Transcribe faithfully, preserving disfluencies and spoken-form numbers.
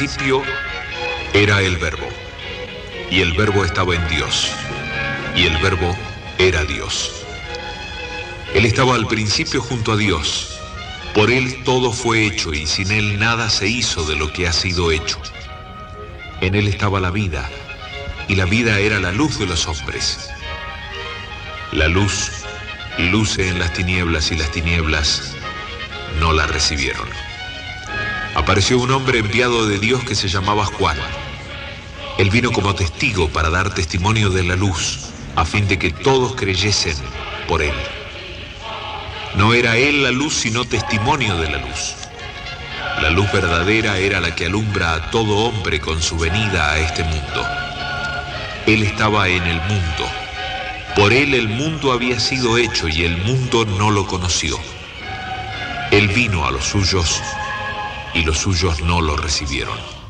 principio era el Verbo, y el Verbo estaba en Dios, y el Verbo era Dios. Él estaba al principio junto a Dios. Por él todo fue hecho, y sin él nada se hizo de lo que ha sido hecho. En él estaba la vida, y la vida era la luz de los hombres. La luz luce en las tinieblas, y las tinieblas no la recibieron. Apareció un hombre enviado de Dios que se llamaba Juan. Él vino como testigo para dar testimonio de la luz, a fin de que todos creyesen por él. No era él la luz, sino testimonio de la luz. La luz verdadera era la que alumbra a todo hombre con su venida a este mundo. Él estaba en el mundo. Por él el mundo había sido hecho, y el mundo no lo conoció. Él vino a los suyos, y los suyos no lo recibieron.